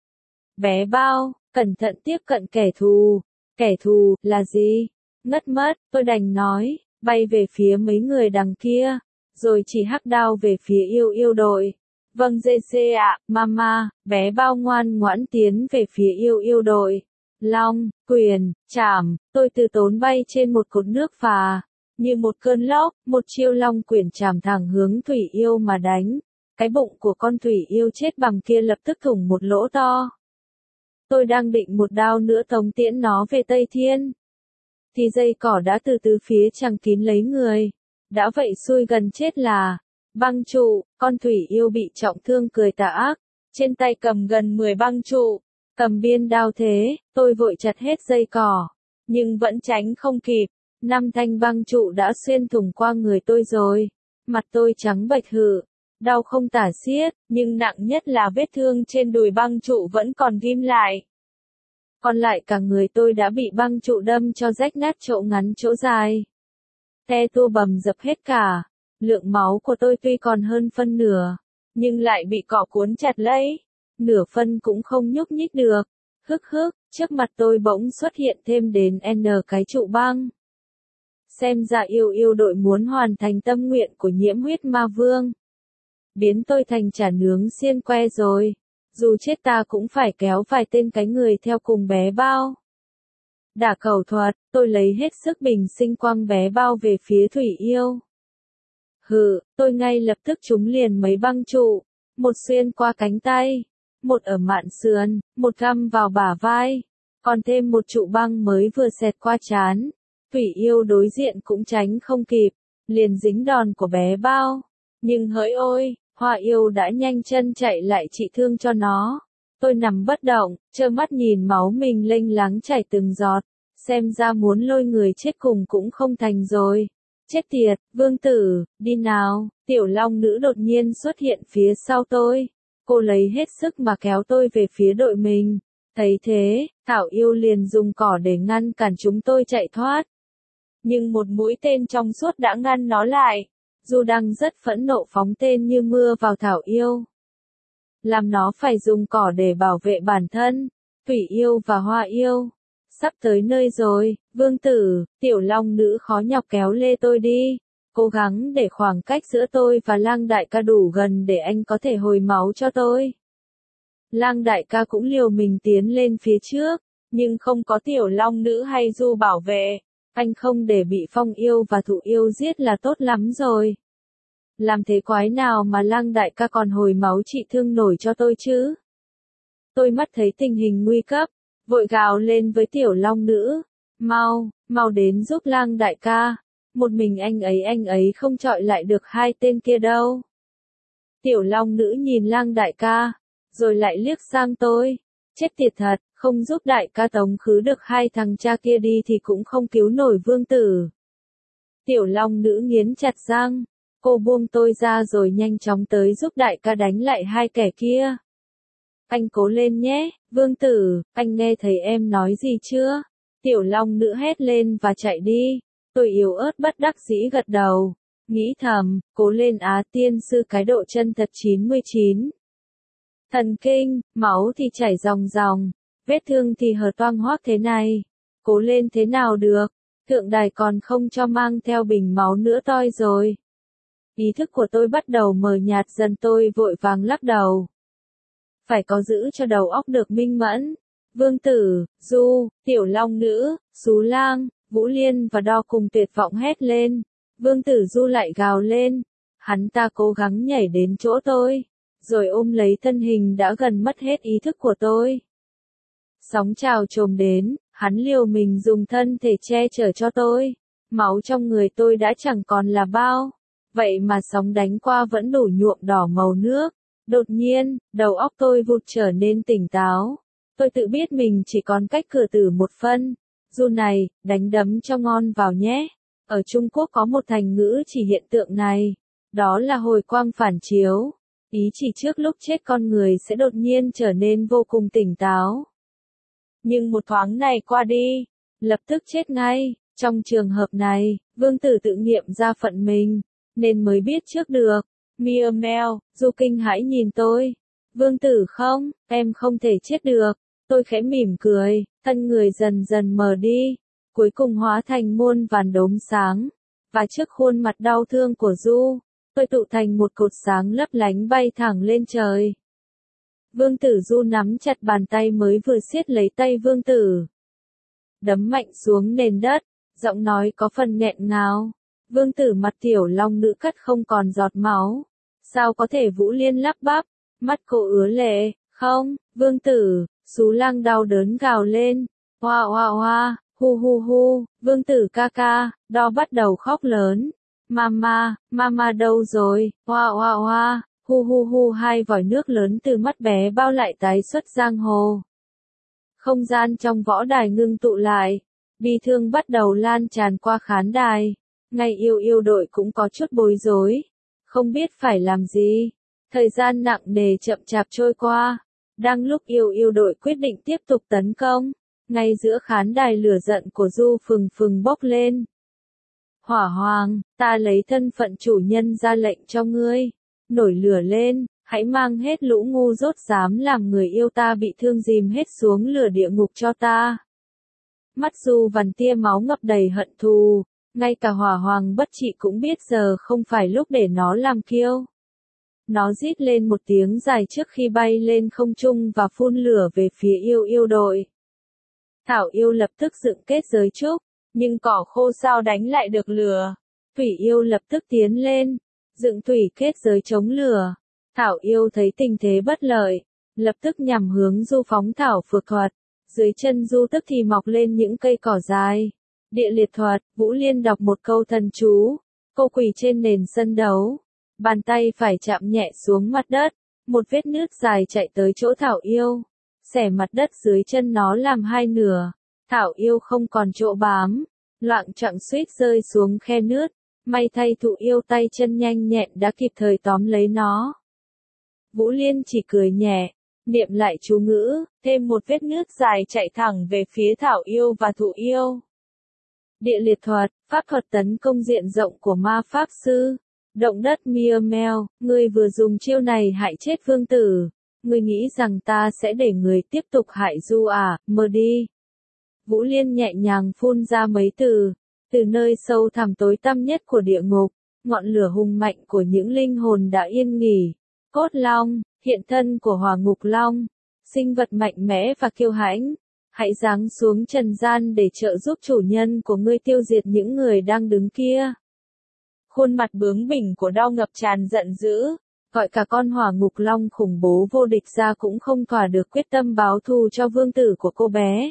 Bé Bao, cẩn thận tiếp cận kẻ thù. Kẻ thù, là gì? Ngất mất, tôi đành nói, bay về phía mấy người đằng kia, rồi chỉ hắc đao về phía yêu yêu đội. Vâng dê dê ạ, Mama, bé Bao ngoan ngoãn tiến về phía yêu yêu đội. Long, quyền, chảm, tôi từ tốn bay trên một cột nước phà. Như một cơn lốc, một chiêu long quyền chảm thẳng hướng Thủy Yêu mà đánh. Cái bụng của con Thủy Yêu chết bằng kia lập tức thủng một lỗ to. Tôi đang định một đao nữa tống tiễn nó về Tây Thiên. Thì dây cỏ đã từ từ phía chằng kín lấy người. Đã vậy xui gần chết là băng trụ, con Thủy Yêu bị trọng thương cười tà ác. Trên tay cầm gần mười băng trụ, cầm biên đao thế, tôi vội chặt hết dây cỏ. Nhưng vẫn tránh không kịp. Năm thanh băng trụ đã xuyên thủng qua người tôi rồi. Mặt tôi trắng bệch hự, đau không tả xiết, nhưng nặng nhất là vết thương trên đùi băng trụ vẫn còn ghim lại. Còn lại cả người tôi đã bị băng trụ đâm cho rách nát chỗ ngắn chỗ dài. Te tua bầm dập hết cả. Lượng máu của tôi tuy còn hơn phân nửa, nhưng lại bị cỏ cuốn chặt lấy. Nửa phân cũng không nhúc nhích được. Hức hức, trước mặt tôi bỗng xuất hiện thêm đến N cái trụ băng. Xem ra yêu yêu đội muốn hoàn thành tâm nguyện của nhiễm huyết ma vương. Biến tôi thành chả nướng xiên que rồi. Dù chết ta cũng phải kéo vài tên cái người theo cùng bé bao. Đả cầu thuật, tôi lấy hết sức bình sinh quăng bé bao về phía Thủy Yêu. Hừ, tôi ngay lập tức trúng liền mấy băng trụ. Một xuyên qua cánh tay, một ở mạn sườn, một găm vào bả vai. Còn thêm một trụ băng mới vừa xẹt qua trán. Thủy Yêu đối diện cũng tránh không kịp, liền dính đòn của bé bao. Nhưng hỡi ôi, Hoa Yêu đã nhanh chân chạy lại trị thương cho nó. Tôi nằm bất động, trơ mắt nhìn máu mình lênh láng chảy từng giọt. Xem ra muốn lôi người chết cùng cũng không thành rồi. Chết tiệt, vương tử, đi nào. Tiểu long nữ đột nhiên xuất hiện phía sau tôi. Cô lấy hết sức mà kéo tôi về phía đội mình. Thấy thế, Thảo Yêu liền dùng cỏ để ngăn cản chúng tôi chạy thoát. Nhưng một mũi tên trong suốt đã ngăn nó lại. Du Đăng rất phẫn nộ phóng tên như mưa vào Thảo Yêu. Làm nó phải dùng cỏ để bảo vệ bản thân. Thủy Yêu và Hoa Yêu. Sắp tới nơi rồi, vương tử, tiểu long nữ khó nhọc kéo lê tôi đi. Cố gắng để khoảng cách giữa tôi và Lang đại ca đủ gần để anh có thể hồi máu cho tôi. Lang đại ca cũng liều mình tiến lên phía trước, nhưng không có tiểu long nữ hay Du bảo vệ. Anh không để bị Phong Yêu và Thụ Yêu giết là tốt lắm rồi. Làm thế quái nào mà Lang đại ca còn hồi máu trị thương nổi cho tôi chứ? Tôi mắt thấy tình hình nguy cấp, vội gào lên với tiểu long nữ. Mau, mau đến giúp Lang đại ca. Một mình anh ấy anh ấy không chọi lại được hai tên kia đâu. Tiểu long nữ nhìn Lang đại ca, rồi lại liếc sang tôi. Chết tiệt thật, không giúp đại ca tống khứ được hai thằng cha kia đi thì cũng không cứu nổi vương tử. Tiểu long nữ nghiến chặt răng, cô buông tôi ra rồi nhanh chóng tới giúp đại ca đánh lại hai kẻ kia. Anh cố lên nhé, vương tử, anh nghe thấy em nói gì chưa? Tiểu long nữ hét lên và chạy đi. Tôi yếu ớt bất đắc dĩ gật đầu, nghĩ thầm, cố lên Á tiên sư cái độ chân thật chín mươi chín. Thần kinh, máu thì chảy ròng ròng, vết thương thì hở toang hoác thế này. Cố lên thế nào được, thượng đài còn không cho mang theo bình máu nữa toi rồi. Ý thức của tôi bắt đầu mờ nhạt dần, tôi vội vàng lắc đầu. Phải có giữ cho đầu óc được minh mẫn. Vương tử, Du, tiểu long nữ, Xú Lang, Vũ Liên và Đo cùng tuyệt vọng hét lên. Vương tử Du lại gào lên. Hắn ta cố gắng nhảy đến chỗ tôi, rồi ôm lấy thân hình đã gần mất hết ý thức của tôi. Sóng trào trồm đến, hắn liều mình dùng thân thể che chở cho tôi. Máu trong người tôi đã chẳng còn là bao. Vậy mà sóng đánh qua vẫn đủ nhuộm đỏ màu nước. Đột nhiên, đầu óc tôi vụt trở nên tỉnh táo. Tôi tự biết mình chỉ còn cách cửa tử một phân. Du này, đánh đấm cho ngon vào nhé. Ở Trung Quốc có một thành ngữ chỉ hiện tượng này. Đó là hồi quang phản chiếu. Ý chỉ trước lúc chết con người sẽ đột nhiên trở nên vô cùng tỉnh táo. Nhưng một thoáng này qua đi, lập tức chết ngay. Trong trường hợp này, vương tử tự nghiệm ra phận mình, nên mới biết trước được. Mia meo, Du kinh hãi nhìn tôi. Vương tử không, em không thể chết được. Tôi khẽ mỉm cười, thân người dần dần mờ đi, cuối cùng hóa thành muôn vàn đốm sáng. Và trước khuôn mặt đau thương của Du, tôi tụ thành một cột sáng lấp lánh bay thẳng lên trời. Vương tử Du nắm chặt bàn tay mới vừa siết lấy tay vương tử. Đấm mạnh xuống nền đất, giọng nói có phần nghẹn ngào. Vương tử mặt tiểu long nữ cắt không còn giọt máu. Sao có thể? Vũ Liên lắp bắp, mắt cô ứa lệ. Không, vương tử, Xú Lang đau đớn gào lên. Hoa hoa hoa, hu hu hu, vương tử ca ca, Đo bắt đầu khóc lớn. Mama, mama đâu rồi? Hoa hoa hoa, hu hu hu, hai vòi nước lớn từ mắt bé bao lại tái xuất giang hồ. Không gian trong võ đài ngưng tụ lại, bi thương bắt đầu lan tràn qua khán đài. Ngay yêu yêu đội cũng có chút bối rối. không biết phải làm gì. Thời gian nặng nề chậm chạp trôi qua. Đang lúc yêu yêu đội quyết định tiếp tục tấn công, ngay giữa khán đài lửa giận của Du phừng phừng bốc lên. Hỏa Hoàng, ta lấy thân phận chủ nhân ra lệnh cho ngươi. Nổi lửa lên, hãy mang hết lũ ngu dốt dám làm người yêu ta bị thương dìm hết xuống lửa địa ngục cho ta. Mắt Du vằn tia máu ngập đầy hận thù, ngay cả Hỏa Hoàng bất trị cũng biết giờ không phải lúc để nó làm kiêu. Nó rít lên một tiếng dài trước khi bay lên không trung và phun lửa về phía yêu yêu đội. Thảo yêu lập tức dựng kết giới trúc, nhưng cỏ khô sao đánh lại được lửa. Thủy yêu lập tức tiến lên, dựng thủy kết giới chống lửa. Thảo yêu thấy tình thế bất lợi, lập tức nhằm hướng Du phóng thảo phược thuật. Dưới chân Du tức thì mọc lên những cây cỏ dài. Địa liệt thuật, Vũ Liên đọc một câu thần chú. Cô quỳ trên nền sân đấu. Bàn tay phải chạm nhẹ xuống mặt đất. Một vết nứt dài chạy tới chỗ Thảo yêu. Xẻ mặt đất dưới chân nó làm hai nửa. Thảo yêu không còn chỗ bám. Loạng choạng suýt rơi xuống khe nứt. May thay Thụ yêu tay chân nhanh nhẹn đã kịp thời tóm lấy nó. Vũ Liên chỉ cười nhẹ, niệm lại chú ngữ, thêm một vết nứt dài chạy thẳng về phía Thảo yêu và Thụ yêu. Địa liệt thuật, pháp thuật tấn công diện rộng của ma pháp sư. Động đất Mia Meo, ngươi vừa dùng chiêu này hại chết vương tử. Ngươi nghĩ rằng ta sẽ để người tiếp tục hại Du à, mơ đi. Vũ Liên nhẹ nhàng phun ra mấy từ. Từ nơi sâu thẳm tối tăm nhất của địa ngục, ngọn lửa hùng mạnh của những linh hồn đã yên nghỉ. Cốt Long, hiện thân của Hỏa Ngục Long, sinh vật mạnh mẽ và kiêu hãnh, hãy giáng xuống trần gian để trợ giúp chủ nhân của ngươi tiêu diệt những người đang đứng kia. Khuôn mặt bướng bỉnh của Đao ngập tràn giận dữ, gọi cả con Hỏa Ngục Long khủng bố vô địch ra cũng không tỏa được quyết tâm báo thù cho vương tử của cô bé.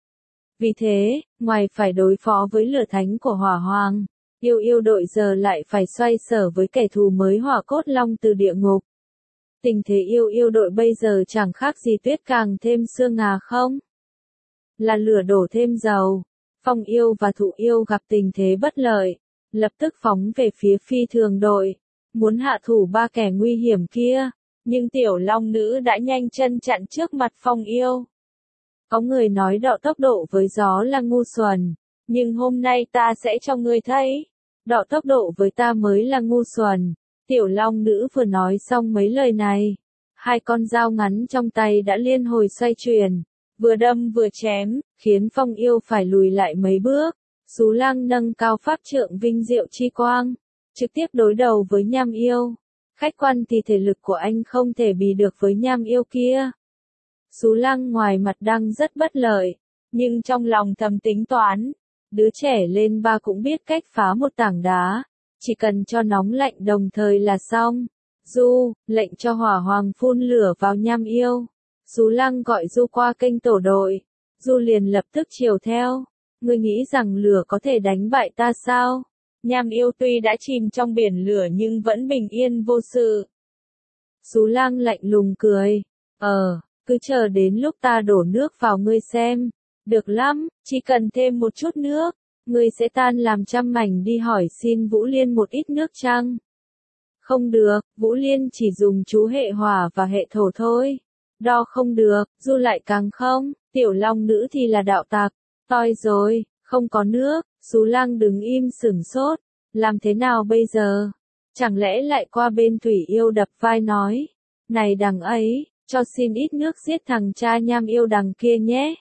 Vì thế, ngoài phải đối phó với lửa thánh của Hỏa Hoàng, yêu yêu đội giờ lại phải xoay sở với kẻ thù mới Hỏa Cốt Long từ địa ngục. Tình thế yêu yêu đội bây giờ chẳng khác gì tuyết càng thêm sương ngà không? Là lửa đổ thêm dầu. Phong yêu và Thụ yêu gặp tình thế bất lợi, lập tức phóng về phía phi thường đội, muốn hạ thủ ba kẻ nguy hiểm kia, nhưng tiểu long nữ đã nhanh chân chặn trước mặt Phong yêu. Có người nói đọ tốc độ với gió là ngu xuẩn, nhưng hôm nay ta sẽ cho ngươi thấy, đọ tốc độ với ta mới là ngu xuẩn. Tiểu long nữ vừa nói xong mấy lời này, hai con dao ngắn trong tay đã liên hồi xoay chuyển, vừa đâm vừa chém, khiến Phong yêu phải lùi lại mấy bước. Sú Lang nâng cao pháp trượng vinh diệu chi quang, trực tiếp đối đầu với Nham yêu. Khách quan thì thể lực của anh không thể bì được với Nham yêu kia. Sú Lang ngoài mặt đang rất bất lợi, nhưng trong lòng thầm tính toán, đứa trẻ lên ba cũng biết cách phá một tảng đá, chỉ cần cho nóng lạnh đồng thời là xong. Du, lệnh cho Hỏa Hoàng phun lửa vào Nham yêu. Sú Lang gọi Du qua kênh tổ đội, Du liền lập tức chiều theo. Ngươi nghĩ rằng lửa có thể đánh bại ta sao? Nham yêu tuy đã chìm trong biển lửa nhưng vẫn bình yên vô sự. Sú Lang lạnh lùng cười, ờ, cứ chờ đến lúc ta đổ nước vào ngươi xem. Được lắm, chỉ cần thêm một chút nước, ngươi sẽ tan làm trăm mảnh. Đi hỏi xin Vũ Liên một ít nước chăng? Không được, Vũ Liên chỉ dùng chú hệ hỏa và hệ thổ thôi. Đo không được, Du lại càng không, tiểu long nữ thì là đạo tặc. Toi rồi, không có nước. Sú Lang đứng im sửng sốt, làm thế nào bây giờ? Chẳng lẽ lại qua bên Thủy yêu đập vai nói, này đằng ấy, cho xin ít nước giết thằng cha Nham yêu đằng kia nhé.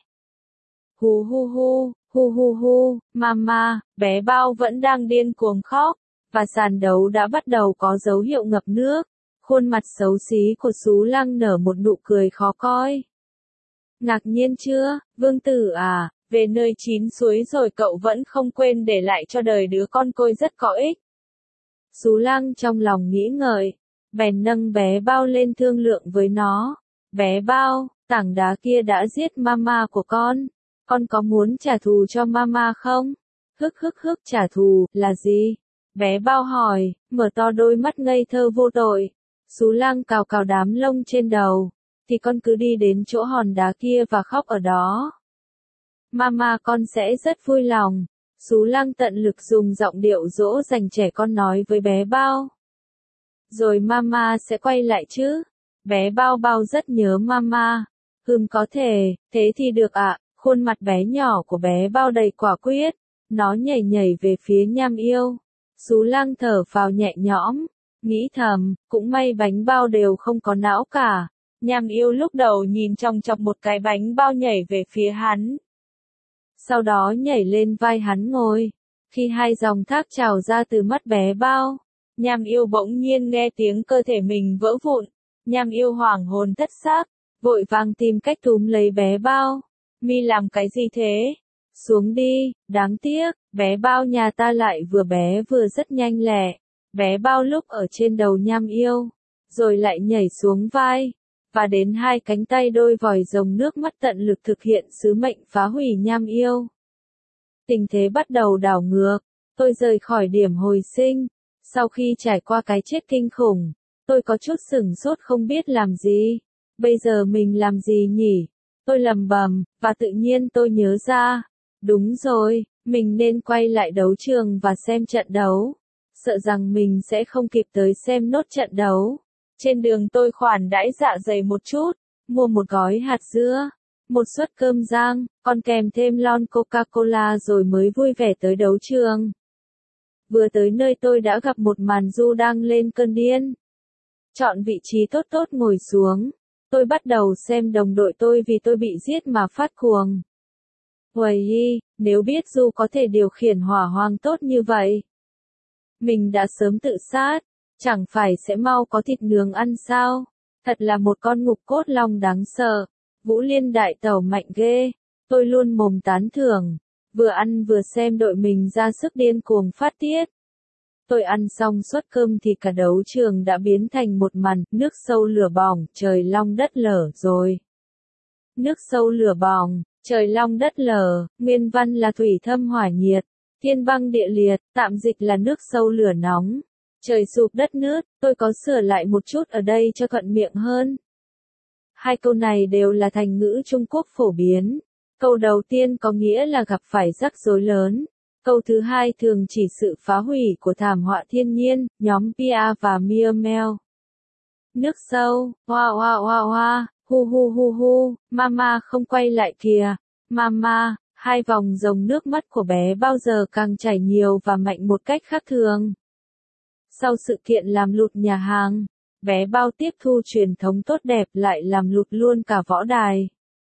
Hù hu hu, hu hu hu, mama, bé Bao vẫn đang điên cuồng khóc, và sàn đấu đã bắt đầu có dấu hiệu ngập nước. Khuôn mặt xấu xí của Sú Lang nở một nụ cười khó coi. Ngạc nhiên chưa, vương tử à, về nơi chín suối rồi cậu vẫn không quên để lại cho đời đứa con côi rất có ích. Sú Lang trong lòng nghĩ ngợi, bèn nâng bé Bao lên thương lượng với nó. Bé Bao, tảng đá kia đã giết mama của con, con có muốn trả thù cho mama không? Hức hức hức, trả thù, là gì? Bé Bao hỏi, mở to đôi mắt ngây thơ vô tội. Sú Lang cào cào đám lông trên đầu, thì con cứ đi đến chỗ hòn đá kia và khóc ở đó. Mama con sẽ rất vui lòng. Sú Lang tận lực dùng giọng điệu dỗ dành trẻ con nói với bé Bao. Rồi mama sẽ quay lại chứ? Bé Bao Bao rất nhớ mama. Ừm có thể, thế thì được ạ. Khuôn mặt bé nhỏ của bé Bao đầy quả quyết. Nó nhảy nhảy về phía Nham Yêu. Sú Lang thở phào nhẹ nhõm. Nghĩ thầm, cũng may bánh bao đều không có não cả. Nham Yêu lúc đầu nhìn chòng chọc một cái bánh bao nhảy về phía hắn. Sau đó nhảy lên vai hắn ngồi. Khi hai dòng thác trào ra từ mắt bé Bao, Nham Yêu bỗng nhiên nghe tiếng cơ thể mình vỡ vụn. Nham Yêu hoảng hồn thất xác, vội vàng tìm cách túm lấy bé Bao. Mi làm cái gì thế? Xuống đi, đáng tiếc, bé Bao nhà ta lại vừa bé vừa rất nhanh lẹ. Bé Bao lúc ở trên đầu Nham Yêu, rồi lại nhảy xuống vai, và đến hai cánh tay đôi vòi rồng nước mắt tận lực thực hiện sứ mệnh phá hủy Nham Yêu. Tình thế bắt đầu đảo ngược, tôi rời khỏi điểm hồi sinh. Sau khi trải qua cái chết kinh khủng, tôi có chút sửng sốt không biết làm gì. Bây giờ mình làm gì nhỉ? Tôi lầm bầm, và tự nhiên tôi nhớ ra. Đúng rồi, mình nên quay lại đấu trường và xem trận đấu. Sợ rằng mình sẽ không kịp tới xem nốt trận đấu. Trên đường tôi khoản đãi dạ dày một chút, mua một gói hạt dưa, một suất cơm rang, còn kèm thêm lon Coca-Cola rồi mới vui vẻ tới đấu trường. Vừa tới nơi tôi đã gặp một màn du đang lên cơn điên. Chọn vị trí tốt tốt ngồi xuống. Tôi bắt đầu xem đồng đội tôi vì tôi bị giết mà phát cuồng. Huầy, nếu biết Du có thể điều khiển hỏa hoang tốt như vậy, mình đã sớm tự sát, chẳng phải sẽ mau có thịt nướng ăn sao? Thật là một con ngục cốt long đáng sợ. Vũ Liên đại tẩu mạnh ghê. Tôi luôn mồm tán thưởng, vừa ăn vừa xem đội mình ra sức điên cuồng phát tiết. Tôi ăn xong suất cơm thì cả đấu trường đã biến thành một màn nước sâu lửa bỏng, trời long đất lở rồi. Nước sâu lửa bỏng, trời long đất lở, nguyên văn là thủy thâm hỏa nhiệt, thiên băng địa liệt, tạm dịch là nước sâu lửa nóng. Trời sụp đất nứt, tôi có sửa lại một chút ở đây cho thuận miệng hơn. Hai câu này đều là thành ngữ Trung Quốc phổ biến. Câu đầu tiên có nghĩa là gặp phải rắc rối lớn. Câu thứ hai thường chỉ sự phá hủy của thảm họa thiên nhiên, nhóm Pia và Miêu Meo. Nước sâu, hoa hoa hoa hoa, hu hu hu hu, mama không quay lại kìa, mama, hai vòng dòng nước mắt của bé bao giờ càng chảy nhiều và mạnh một cách khác thường. Sau sự kiện làm lụt nhà hàng, bé Bao tiếp thu truyền thống tốt đẹp lại làm lụt luôn cả võ đài.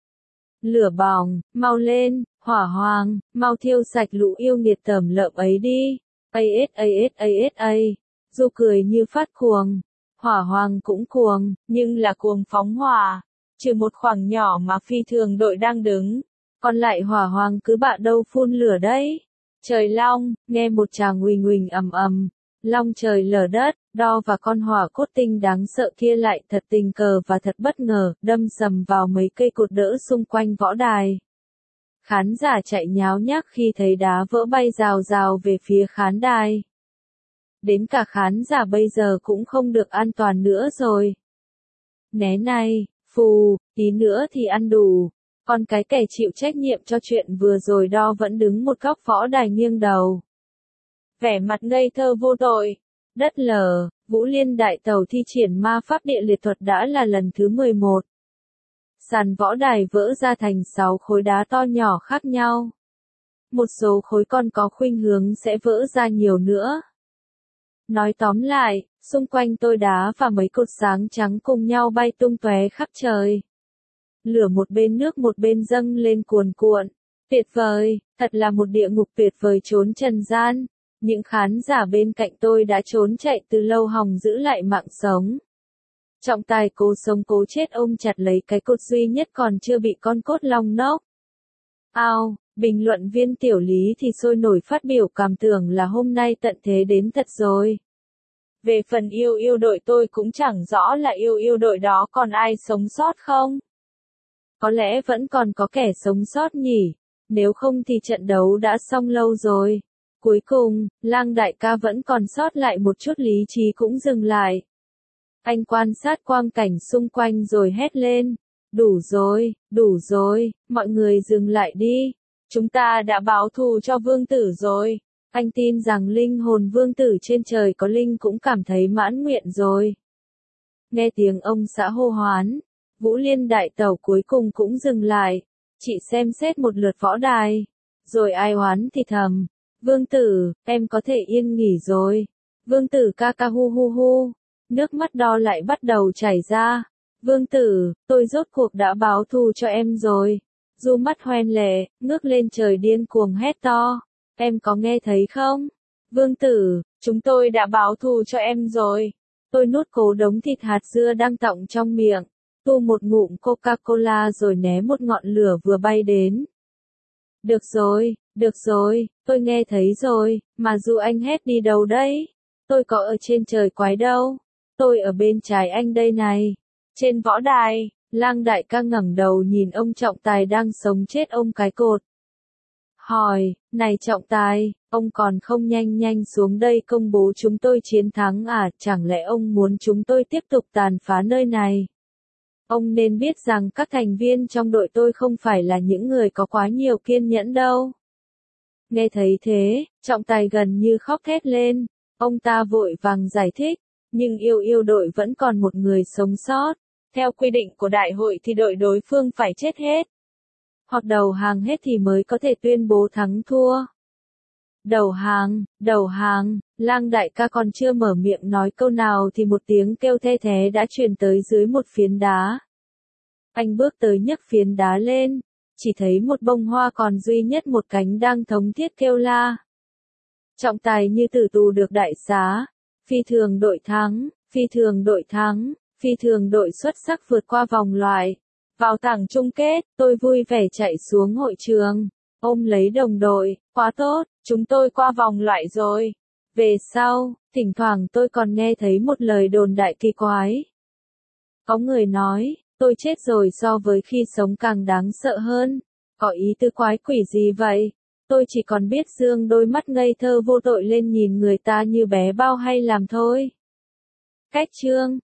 Lửa bỏng, mau lên, hỏa hoàng, mau thiêu sạch lũ yêu nghiệt tởm lợm ấy đi. As as as as. Du cười như phát cuồng. Hỏa hoàng cũng cuồng, nhưng là cuồng phóng hỏa. Trừ một khoảng nhỏ mà phi thường đội đang đứng. Còn lại hỏa hoàng cứ bạ đâu phun lửa đấy. Trời long, nghe một tràng huỳnh huỳnh ầm ầm. Long trời lở đất, đo và con hỏa cốt tinh đáng sợ kia lại thật tình cờ và thật bất ngờ, đâm sầm vào mấy cây cột đỡ xung quanh võ đài. Khán giả chạy nháo nhác khi thấy đá vỡ bay rào rào về phía khán đài. Đến cả khán giả bây giờ cũng không được an toàn nữa rồi. Né này, phù, tí nữa thì ăn đủ. Còn cái kẻ chịu trách nhiệm cho chuyện vừa rồi đo vẫn đứng một góc võ đài nghiêng đầu. Vẻ mặt ngây thơ vô tội. Đất lở, Vũ Liên đại tẩu thi triển ma pháp địa liệt thuật đã là lần thứ mười một. Sàn võ đài vỡ ra thành sáu khối đá to nhỏ khác nhau. Một số khối còn có khuynh hướng sẽ vỡ ra nhiều nữa. Nói tóm lại, xung quanh tôi đá và mấy cột sáng trắng cùng nhau bay tung tóe khắp trời. Lửa một bên nước một bên dâng lên cuồn cuộn. Tuyệt vời, thật là một địa ngục tuyệt vời trốn trần gian. Những khán giả bên cạnh tôi đã trốn chạy từ lâu hòng giữ lại mạng sống. Trọng tài cố sống cố chết ôm chặt lấy cái cột duy nhất còn chưa bị con cốt long nốc. Ao, bình luận viên Tiểu Lý thì sôi nổi phát biểu cảm tưởng là hôm nay tận thế đến thật rồi. Về phần yêu yêu đội tôi cũng chẳng rõ là yêu yêu đội đó còn ai sống sót không? Có lẽ vẫn còn có kẻ sống sót nhỉ, nếu không thì trận đấu đã xong lâu rồi. Cuối cùng, Lang đại ca vẫn còn sót lại một chút lý trí cũng dừng lại. Anh quan sát quang cảnh xung quanh rồi hét lên. Đủ rồi, đủ rồi, mọi người dừng lại đi. Chúng ta đã báo thù cho vương tử rồi. Anh tin rằng linh hồn vương tử trên trời có linh cũng cảm thấy mãn nguyện rồi. Nghe tiếng ông xã hô hoán, Vũ Liên đại tẩu cuối cùng cũng dừng lại. Chị xem xét một lượt võ đài. Rồi ai oán thì thầm. Vương tử, em có thể yên nghỉ rồi. Vương tử ca ca hu hu hu. Nước mắt đo lại bắt đầu chảy ra. Vương tử, tôi rốt cuộc đã báo thù cho em rồi. Du mắt hoen lệ, ngước lên trời điên cuồng hét to. Em có nghe thấy không? Vương tử, chúng tôi đã báo thù cho em rồi. Tôi nuốt cố đống thịt hạt dưa đang tọng trong miệng. Tu một ngụm Coca-Cola rồi né một ngọn lửa vừa bay đến. Được rồi, được rồi, tôi nghe thấy rồi, mà dù anh hét đi đâu đấy? Tôi có ở trên trời quái đâu. Tôi ở bên trái anh đây này. Trên võ đài, Lang đại ca ngẩng đầu nhìn ông trọng tài đang sống chết ông cái cột. Hỏi, này trọng tài, ông còn không nhanh nhanh xuống đây công bố chúng tôi chiến thắng à, chẳng lẽ ông muốn chúng tôi tiếp tục tàn phá nơi này? Ông nên biết rằng các thành viên trong đội tôi không phải là những người có quá nhiều kiên nhẫn đâu. Nghe thấy thế, trọng tài gần như khóc thét lên. Ông ta vội vàng giải thích, nhưng yêu yêu đội vẫn còn một người sống sót. Theo quy định của đại hội thì đội đối phương phải chết hết. Hoặc đầu hàng hết thì mới có thể tuyên bố thắng thua. Đầu hàng, đầu hàng, Lang đại ca còn chưa mở miệng nói câu nào thì một tiếng kêu the thé đã truyền tới dưới một phiến đá. Anh bước tới nhấc phiến đá lên, chỉ thấy một bông hoa còn duy nhất một cánh đang thống thiết kêu la. Trọng tài như tử tù được đại xá, phi thường đội thắng, phi thường đội thắng, phi thường đội xuất sắc vượt qua vòng loại. Vào tảng chung kết, tôi vui vẻ chạy xuống hội trường, ôm lấy đồng đội, quá tốt, chúng tôi qua vòng loại rồi. Về sau, thỉnh thoảng tôi còn nghe thấy một lời đồn đại kỳ quái. Có người nói, tôi chết rồi so với khi sống càng đáng sợ hơn. Có ý tư quái quỷ gì vậy? Tôi chỉ còn biết dương đôi mắt ngây thơ vô tội lên nhìn người ta như bé bao hay làm thôi. Cách chương